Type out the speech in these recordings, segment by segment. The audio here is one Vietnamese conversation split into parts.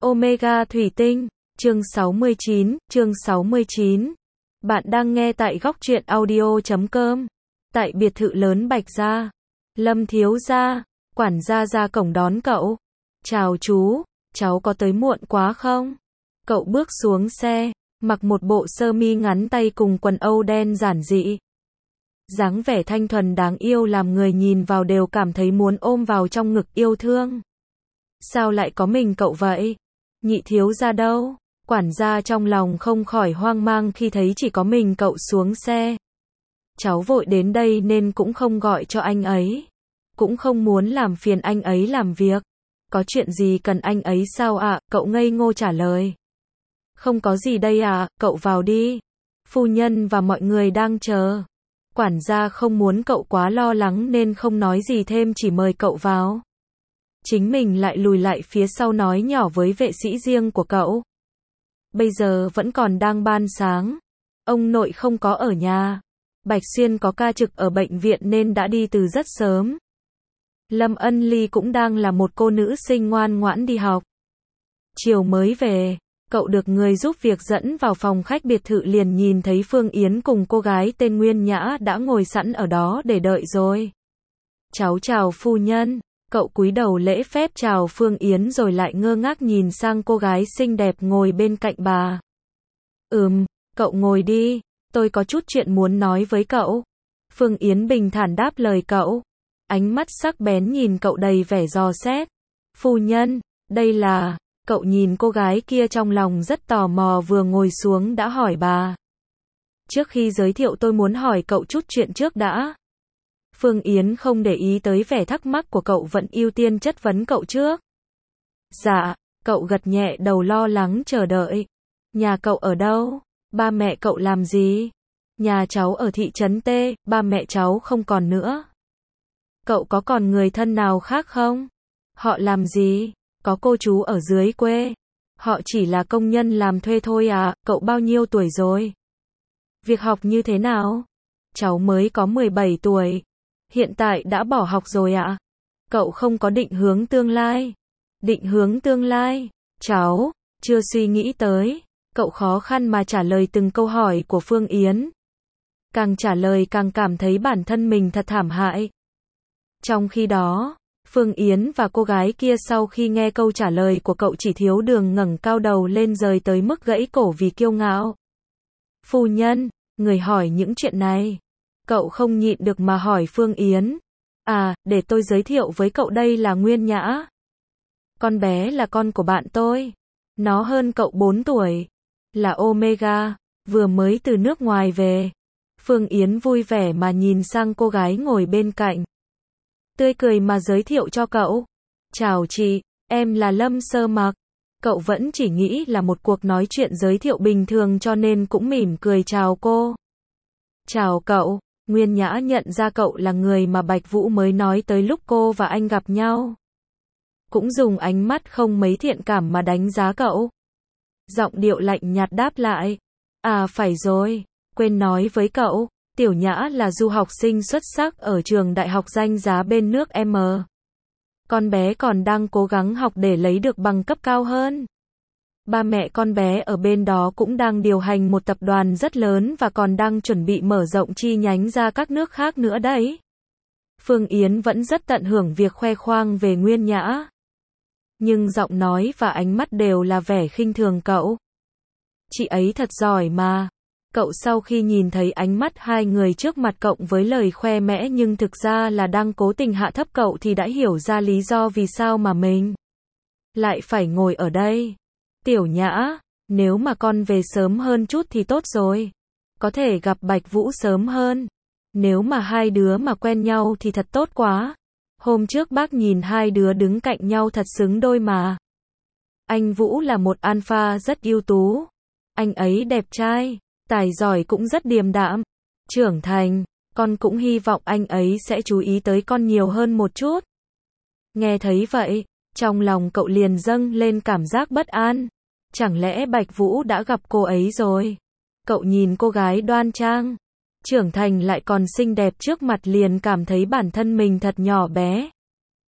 Omega Thủy Tinh, chương 69. Bạn đang nghe tại góc truyện audio.com. Tại biệt thự lớn Bạch Gia, Lâm thiếu gia, quản gia ra cổng đón cậu. Chào chú, cháu có tới muộn quá không? Cậu bước xuống xe, mặc một bộ sơ mi ngắn tay cùng quần âu đen giản dị. Dáng vẻ thanh thuần đáng yêu làm người nhìn vào đều cảm thấy muốn ôm vào trong ngực yêu thương. Sao lại có mình cậu vậy? Nhị thiếu gia đâu? Quản gia trong lòng không khỏi hoang mang khi thấy chỉ có mình cậu xuống xe. Cháu vội đến đây nên cũng không gọi cho anh ấy. Cũng không muốn làm phiền anh ấy làm việc. Có chuyện gì cần anh ấy sao ạ? Cậu ngây ngô trả lời. Không có gì đây ạ, cậu vào đi. Phu nhân và mọi người đang chờ. Quản gia không muốn cậu quá lo lắng nên không nói gì thêm, chỉ mời cậu vào. Chính mình lại lùi lại phía sau nói nhỏ với vệ sĩ riêng của cậu. Bây giờ vẫn còn đang ban sáng. Ông nội không có ở nhà. Bạch Xuyên có ca trực ở bệnh viện nên đã đi từ rất sớm. Lâm Ân Ly cũng đang là một cô nữ sinh ngoan ngoãn đi học. Chiều mới về, cậu được người giúp việc dẫn vào phòng khách biệt thự liền nhìn thấy Phương Yến cùng cô gái tên Nguyên Nhã đã ngồi sẵn ở đó để đợi rồi. Cháu chào phu nhân. Cậu cúi đầu lễ phép chào Phương Yến rồi lại ngơ ngác nhìn sang cô gái xinh đẹp ngồi bên cạnh bà. Cậu ngồi đi, tôi có chút chuyện muốn nói với cậu. Phương Yến bình thản đáp lời cậu. Ánh mắt sắc bén nhìn cậu đầy vẻ dò xét. Phu nhân, đây là... Cậu nhìn cô gái kia trong lòng rất tò mò, vừa ngồi xuống đã hỏi bà. Trước khi giới thiệu tôi muốn hỏi cậu chút chuyện trước đã. Phương Yến không để ý tới vẻ thắc mắc của cậu, vẫn ưu tiên chất vấn cậu trước. Dạ, cậu gật nhẹ đầu lo lắng chờ đợi. Nhà cậu ở đâu? Ba mẹ cậu làm gì? Nhà cháu ở thị trấn T, ba mẹ cháu không còn nữa. Cậu có còn người thân nào khác không? Họ làm gì? Có cô chú ở dưới quê. Họ chỉ là công nhân làm thuê thôi à. Cậu bao nhiêu tuổi rồi? Việc học như thế nào? Cháu mới có 17 tuổi. Hiện tại đã bỏ học rồi ạ. Cậu không có định hướng tương lai. Định hướng tương lai? Cháu chưa suy nghĩ tới. Cậu khó khăn mà trả lời từng câu hỏi của Phương Yến. Càng trả lời càng cảm thấy bản thân mình thật thảm hại. Trong khi đó, Phương Yến và cô gái kia sau khi nghe câu trả lời của cậu chỉ thiếu đường ngẩng cao đầu lên rời tới mức gãy cổ vì kiêu ngạo. Phu nhân, người hỏi những chuyện này. Cậu không nhịn được mà hỏi Phương Yến. À, để tôi giới thiệu với cậu, đây là Nguyên Nhã. Con bé là con của bạn tôi. Nó hơn cậu 4 tuổi. Là Omega, vừa mới từ nước ngoài về. Phương Yến vui vẻ mà nhìn sang cô gái ngồi bên cạnh. Tươi cười mà giới thiệu cho cậu. Chào chị, em là Lâm Sơ Mặc. Cậu vẫn chỉ nghĩ là một cuộc nói chuyện giới thiệu bình thường cho nên cũng mỉm cười chào cô. Chào cậu. Nguyên Nhã nhận ra cậu là người mà Bạch Vũ mới nói tới lúc cô và anh gặp nhau. Cũng dùng ánh mắt không mấy thiện cảm mà đánh giá cậu. Giọng điệu lạnh nhạt đáp lại. À phải rồi, quên nói với cậu, Tiểu Nhã là du học sinh xuất sắc ở trường đại học danh giá bên nước M. Con bé còn đang cố gắng học để lấy được bằng cấp cao hơn. Ba mẹ con bé ở bên đó cũng đang điều hành một tập đoàn rất lớn và còn đang chuẩn bị mở rộng chi nhánh ra các nước khác nữa đấy. Phương Yến vẫn rất tận hưởng việc khoe khoang về Nguyên Nhã. Nhưng giọng nói và ánh mắt đều là vẻ khinh thường cậu. Chị ấy thật giỏi mà. Cậu sau khi nhìn thấy ánh mắt hai người trước mặt cộng với lời khoe mẽ nhưng thực ra là đang cố tình hạ thấp cậu thì đã hiểu ra lý do vì sao mà mình lại phải ngồi ở đây. Tiểu Nhã, nếu mà con về sớm hơn chút thì tốt rồi. Có thể gặp Bạch Vũ sớm hơn. Nếu mà hai đứa mà quen nhau thì thật tốt quá. Hôm trước bác nhìn hai đứa đứng cạnh nhau thật xứng đôi mà. Anh Vũ là một alpha rất ưu tú. Anh ấy đẹp trai, tài giỏi cũng rất điềm đạm. Trưởng thành, con cũng hy vọng anh ấy sẽ chú ý tới con nhiều hơn một chút. Nghe thấy vậy, trong lòng cậu liền dâng lên cảm giác bất an. Chẳng lẽ Bạch Vũ đã gặp cô ấy rồi? Cậu nhìn cô gái đoan trang, trưởng thành lại còn xinh đẹp trước mặt liền cảm thấy bản thân mình thật nhỏ bé.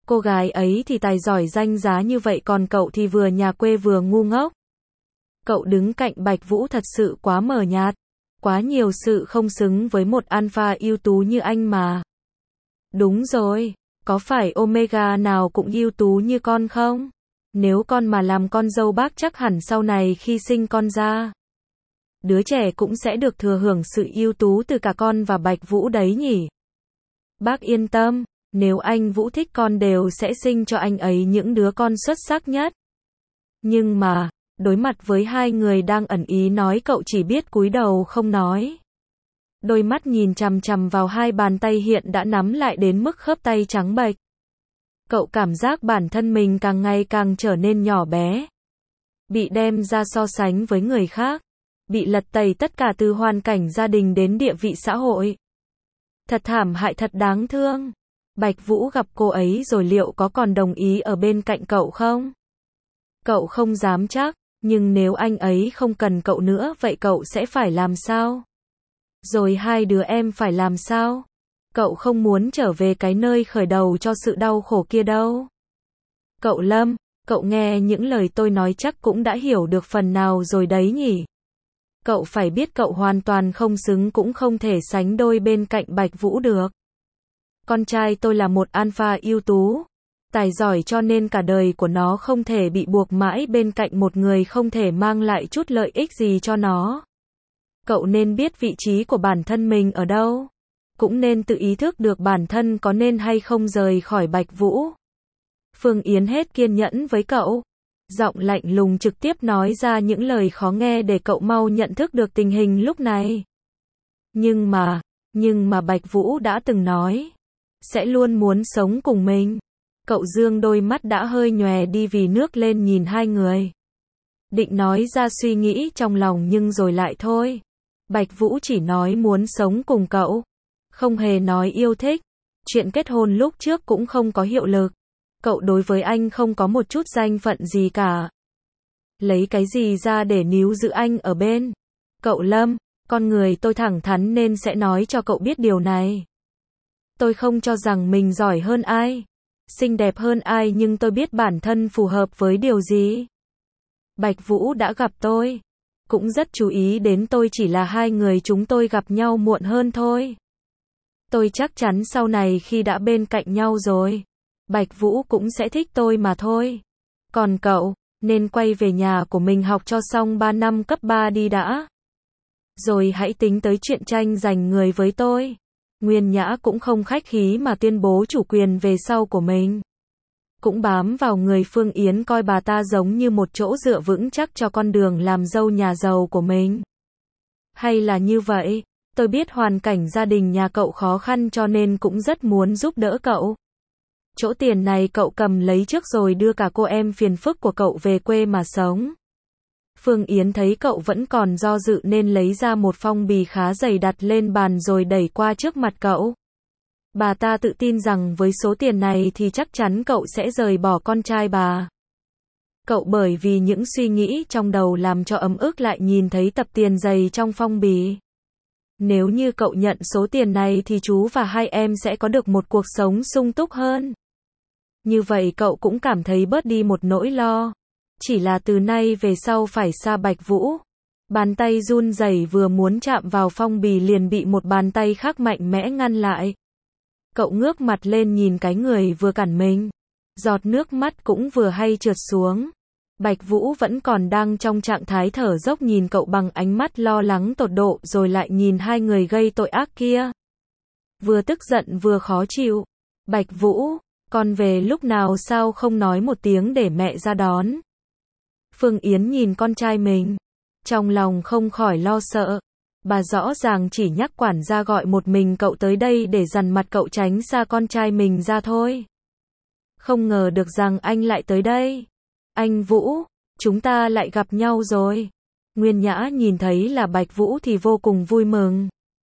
Cô gái ấy thì tài giỏi danh giá như vậy còn cậu thì vừa nhà quê vừa ngu ngốc. Cậu đứng cạnh Bạch Vũ thật sự quá mờ nhạt. Quá nhiều sự không xứng với một alpha ưu tú như anh mà. Đúng rồi, có phải Omega nào cũng ưu tú như con không? Nếu con mà làm con dâu bác chắc hẳn sau này khi sinh con ra, đứa trẻ cũng sẽ được thừa hưởng sự ưu tú từ cả con và Bạch Vũ đấy nhỉ? Bác yên tâm, nếu anh Vũ thích con đều sẽ sinh cho anh ấy những đứa con xuất sắc nhất. Nhưng mà, đối mặt với hai người đang ẩn ý nói cậu chỉ biết cúi đầu không nói. Đôi mắt nhìn chằm chằm vào hai bàn tay hiện đã nắm lại đến mức khớp tay trắng bệch. Cậu cảm giác bản thân mình càng ngày càng trở nên nhỏ bé. Bị đem ra so sánh với người khác. Bị lật tẩy tất cả từ hoàn cảnh gia đình đến địa vị xã hội. Thật thảm hại thật đáng thương. Bạch Vũ gặp cô ấy rồi liệu có còn đồng ý ở bên cạnh cậu không? Cậu không dám chắc, nhưng nếu anh ấy không cần cậu nữa vậy cậu sẽ phải làm sao? Rồi hai đứa em phải làm sao? Cậu không muốn trở về cái nơi khởi đầu cho sự đau khổ kia đâu. Cậu Lâm, cậu nghe những lời tôi nói chắc cũng đã hiểu được phần nào rồi đấy nhỉ? Cậu phải biết cậu hoàn toàn không xứng cũng không thể sánh đôi bên cạnh Bạch Vũ được. Con trai tôi là một alpha ưu tú, tài giỏi cho nên cả đời của nó không thể bị buộc mãi bên cạnh một người không thể mang lại chút lợi ích gì cho nó. Cậu nên biết vị trí của bản thân mình ở đâu. Cũng nên tự ý thức được bản thân có nên hay không rời khỏi Bạch Vũ. Phương Yến hết kiên nhẫn với cậu. Giọng lạnh lùng trực tiếp nói ra những lời khó nghe để cậu mau nhận thức được tình hình lúc này. Nhưng mà Bạch Vũ đã từng nói, sẽ luôn muốn sống cùng mình. Cậu dương đôi mắt đã hơi nhòe đi vì nước lên nhìn hai người. Định nói ra suy nghĩ trong lòng nhưng rồi lại thôi. Bạch Vũ chỉ nói muốn sống cùng cậu. Không hề nói yêu thích. Chuyện kết hôn lúc trước cũng không có hiệu lực. Cậu đối với anh không có một chút danh phận gì cả. Lấy cái gì ra để níu giữ anh ở bên? Cậu Lâm, con người tôi thẳng thắn nên sẽ nói cho cậu biết điều này. Tôi không cho rằng mình giỏi hơn ai, xinh đẹp hơn ai nhưng tôi biết bản thân phù hợp với điều gì. Bạch Vũ đã gặp tôi, cũng rất chú ý đến tôi chỉ là hai người chúng tôi gặp nhau muộn hơn thôi. Tôi chắc chắn sau này khi đã bên cạnh nhau rồi, Bạch Vũ cũng sẽ thích tôi mà thôi. Còn cậu, nên quay về nhà của mình học cho xong 3 năm cấp 3 đi đã. Rồi hãy tính tới chuyện tranh giành người với tôi. Nguyên Nhã cũng không khách khí mà tuyên bố chủ quyền về sau của mình. Cũng bám vào người Phương Yến coi bà ta giống như một chỗ dựa vững chắc cho con đường làm dâu nhà giàu của mình. Hay là như vậy, tôi biết hoàn cảnh gia đình nhà cậu khó khăn cho nên cũng rất muốn giúp đỡ cậu. Chỗ tiền này cậu cầm lấy trước rồi đưa cả cô em phiền phức của cậu về quê mà sống. Phương Yến thấy cậu vẫn còn do dự nên lấy ra một phong bì khá dày đặt lên bàn rồi đẩy qua trước mặt cậu. Bà ta tự tin rằng với số tiền này thì chắc chắn cậu sẽ rời bỏ con trai bà. Cậu bởi vì những suy nghĩ trong đầu làm cho ấm ức lại nhìn thấy tập tiền dày trong phong bì. Nếu như cậu nhận số tiền này thì chú và hai em sẽ có được một cuộc sống sung túc hơn. Như vậy cậu cũng cảm thấy bớt đi một nỗi lo. Chỉ là từ nay về sau phải xa Bạch Vũ. Bàn tay run rẩy vừa muốn chạm vào phong bì liền bị một bàn tay khác mạnh mẽ ngăn lại. Cậu ngước mặt lên nhìn cái người vừa cản mình. Giọt nước mắt cũng vừa hay trượt xuống. Bạch Vũ vẫn còn đang trong trạng thái thở dốc nhìn cậu bằng ánh mắt lo lắng tột độ rồi lại nhìn hai người gây tội ác kia. Vừa tức giận vừa khó chịu. Bạch Vũ, con về lúc nào sao không nói một tiếng để mẹ ra đón? Phương Yến nhìn con trai mình. Trong lòng không khỏi lo sợ. Bà rõ ràng chỉ nhắc quản gia gọi một mình cậu tới đây để dằn mặt cậu tránh xa con trai mình ra thôi. Không ngờ được rằng anh lại tới đây. Anh Vũ, chúng ta lại gặp nhau rồi. Nguyên Nhã nhìn thấy là Bạch Vũ thì vô cùng vui mừng.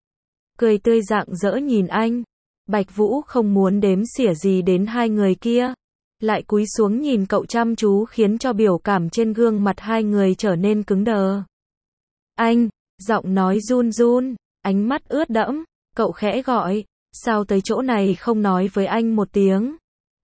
Cười tươi rạng rỡ nhìn anh. Bạch Vũ không muốn đếm xỉa gì đến hai người kia. Lại cúi xuống nhìn cậu chăm chú khiến cho biểu cảm trên gương mặt hai người trở nên cứng đờ. Anh, giọng nói run run, ánh mắt ướt đẫm, cậu khẽ gọi, sao tới chỗ này không nói với anh một tiếng.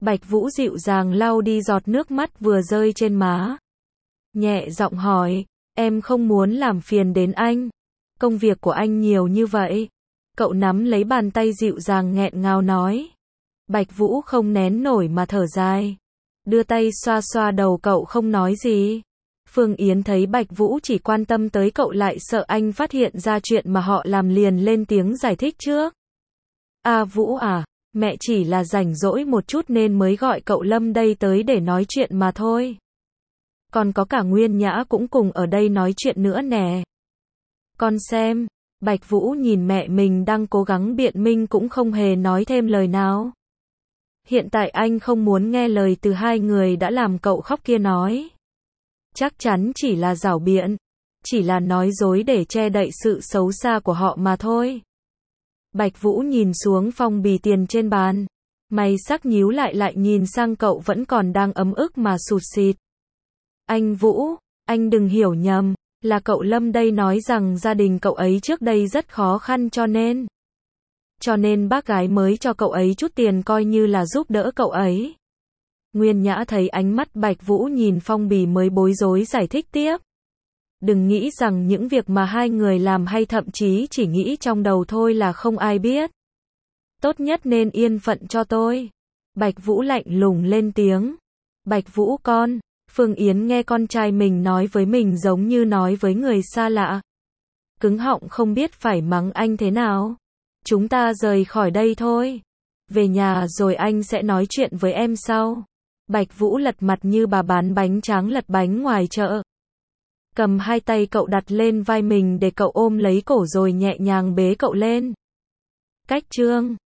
Bạch Vũ dịu dàng lau đi giọt nước mắt vừa rơi trên má. Nhẹ giọng hỏi, em không muốn làm phiền đến anh. Công việc của anh nhiều như vậy. Cậu nắm lấy bàn tay dịu dàng nghẹn ngào nói. Bạch Vũ không nén nổi mà thở dài. Đưa tay xoa xoa đầu cậu không nói gì. Phương Yến thấy Bạch Vũ chỉ quan tâm tới cậu lại sợ anh phát hiện ra chuyện mà họ làm liền lên tiếng giải thích trước. Vũ à, mẹ chỉ là rảnh rỗi một chút nên mới gọi cậu Lâm đây tới để nói chuyện mà thôi. Còn có cả Nguyên Nhã cũng cùng ở đây nói chuyện nữa nè. Con xem, Bạch Vũ nhìn mẹ mình đang cố gắng biện minh cũng không hề nói thêm lời nào. Hiện tại anh không muốn nghe lời từ hai người đã làm cậu khóc kia nói. Chắc chắn chỉ là giảo biện, chỉ là nói dối để che đậy sự xấu xa của họ mà thôi. Bạch Vũ nhìn xuống phong bì tiền trên bàn, mày sắc nhíu lại nhìn sang cậu vẫn còn đang ấm ức mà sụt sịt. Anh Vũ, anh đừng hiểu nhầm, là cậu Lâm đây nói rằng gia đình cậu ấy trước đây rất khó khăn cho nên bác gái mới cho cậu ấy chút tiền coi như là giúp đỡ cậu ấy. Nguyên Nhã thấy ánh mắt Bạch Vũ nhìn phong bì mới bối rối giải thích tiếp. Đừng nghĩ rằng những việc mà hai người làm hay thậm chí chỉ nghĩ trong đầu thôi là không ai biết. Tốt nhất nên yên phận cho tôi. Bạch Vũ lạnh lùng lên tiếng. Bạch Vũ con, Phương Yến nghe con trai mình nói với mình giống như nói với người xa lạ. Cứng họng không biết phải mắng anh thế nào. Chúng ta rời khỏi đây thôi. Về nhà rồi anh sẽ nói chuyện với em sau. Bạch Vũ lật mặt như bà bán bánh tráng lật bánh ngoài chợ. Cầm hai tay cậu đặt lên vai mình để cậu ôm lấy cổ rồi nhẹ nhàng bế cậu lên. Cách chương